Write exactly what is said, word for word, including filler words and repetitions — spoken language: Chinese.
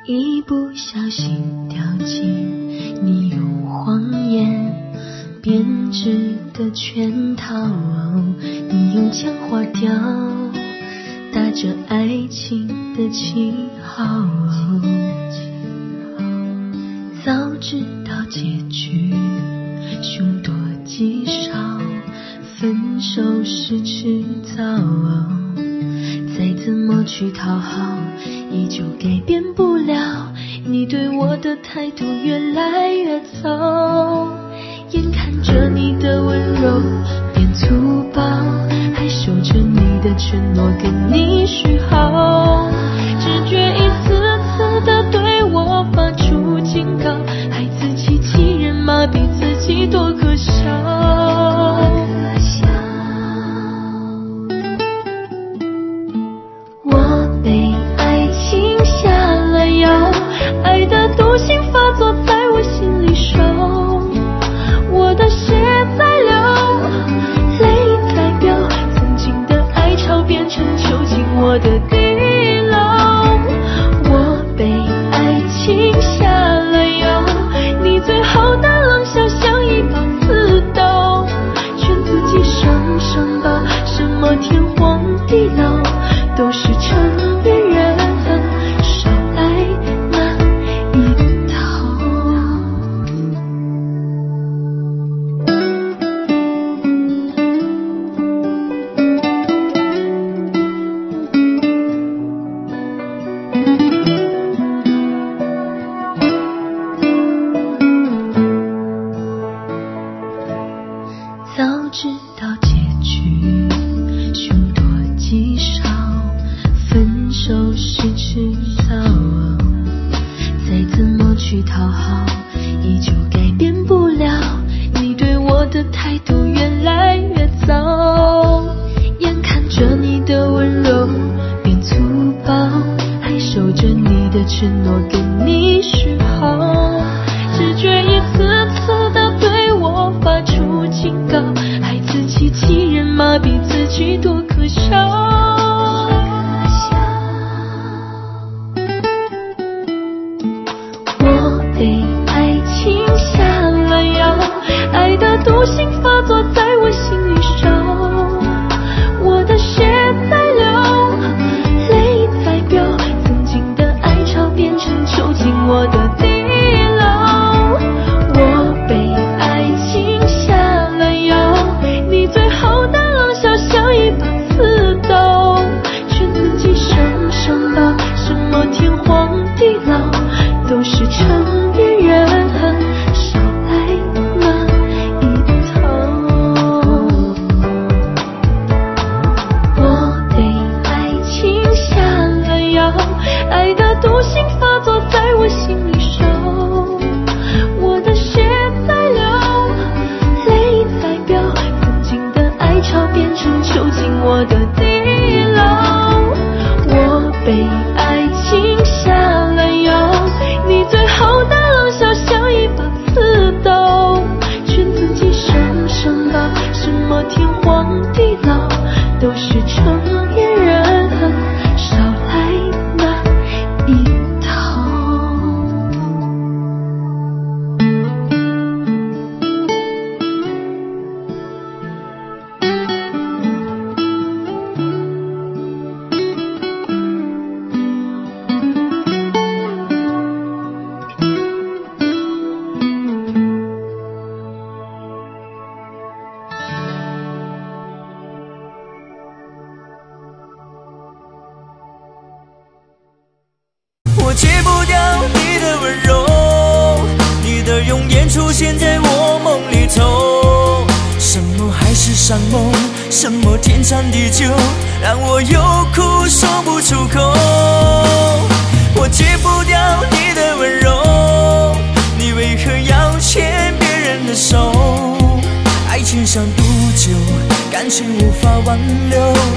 一不小心掉进你用谎言编织的圈套，你用枪花雕打着爱情的旗号，早知道结局凶多吉少，分手是迟早，再怎么去讨好依旧改变不了你对我的态度越来越糟，眼看着你的温柔变粗暴，还守着你的承诺跟你许好，直觉一次次的对我发出警告，害自己欺人麻痹自己多可笑，我被爱情下了药，爱的毒性发作在我心里烧，我的血在流，泪在飙，曾经的爱潮变成囚禁我的地牢，我被爱情下了药，你最后的冷笑像一把刺刀，劝自己上上吧，什么天荒地老都是成年人，少来那一套。早知道结局凶多吉少，分手是迟早，再怎么去讨好依旧改变不了你对我的态度越来越糟，眼看着你的温柔变粗暴，还守着你的承诺跟你许好，直觉一次次的对我发出警告，害自己欺人麻痹自己多可笑，被爱情下了药，爱的毒性发作在我心里烧，我的血在流，泪在飙，曾经的爱潮变成囚禁我的地牢，我被爱情下了药，你最后的冷笑像一把刺刀，劝自己上上吧，什么天荒地老都是成年人，少来那一套，我被爱情下了药，爱的毒性发作在我心里烧，我的血在流，泪在飙，曾经的爱潮变成囚禁我的地牢，我被爱情下了药，你最后的冷笑像一把刺刀，劝自己上上吧，什么天荒地老都是成年人，少来那一套。 我戒不掉你的温柔，你的容颜出现在我梦里头，什么海誓山盟，什么天长地久，让我有苦说不出口。我戒不掉你的温柔，你为何要牵别人的手？爱情像毒酒，感情无法挽留，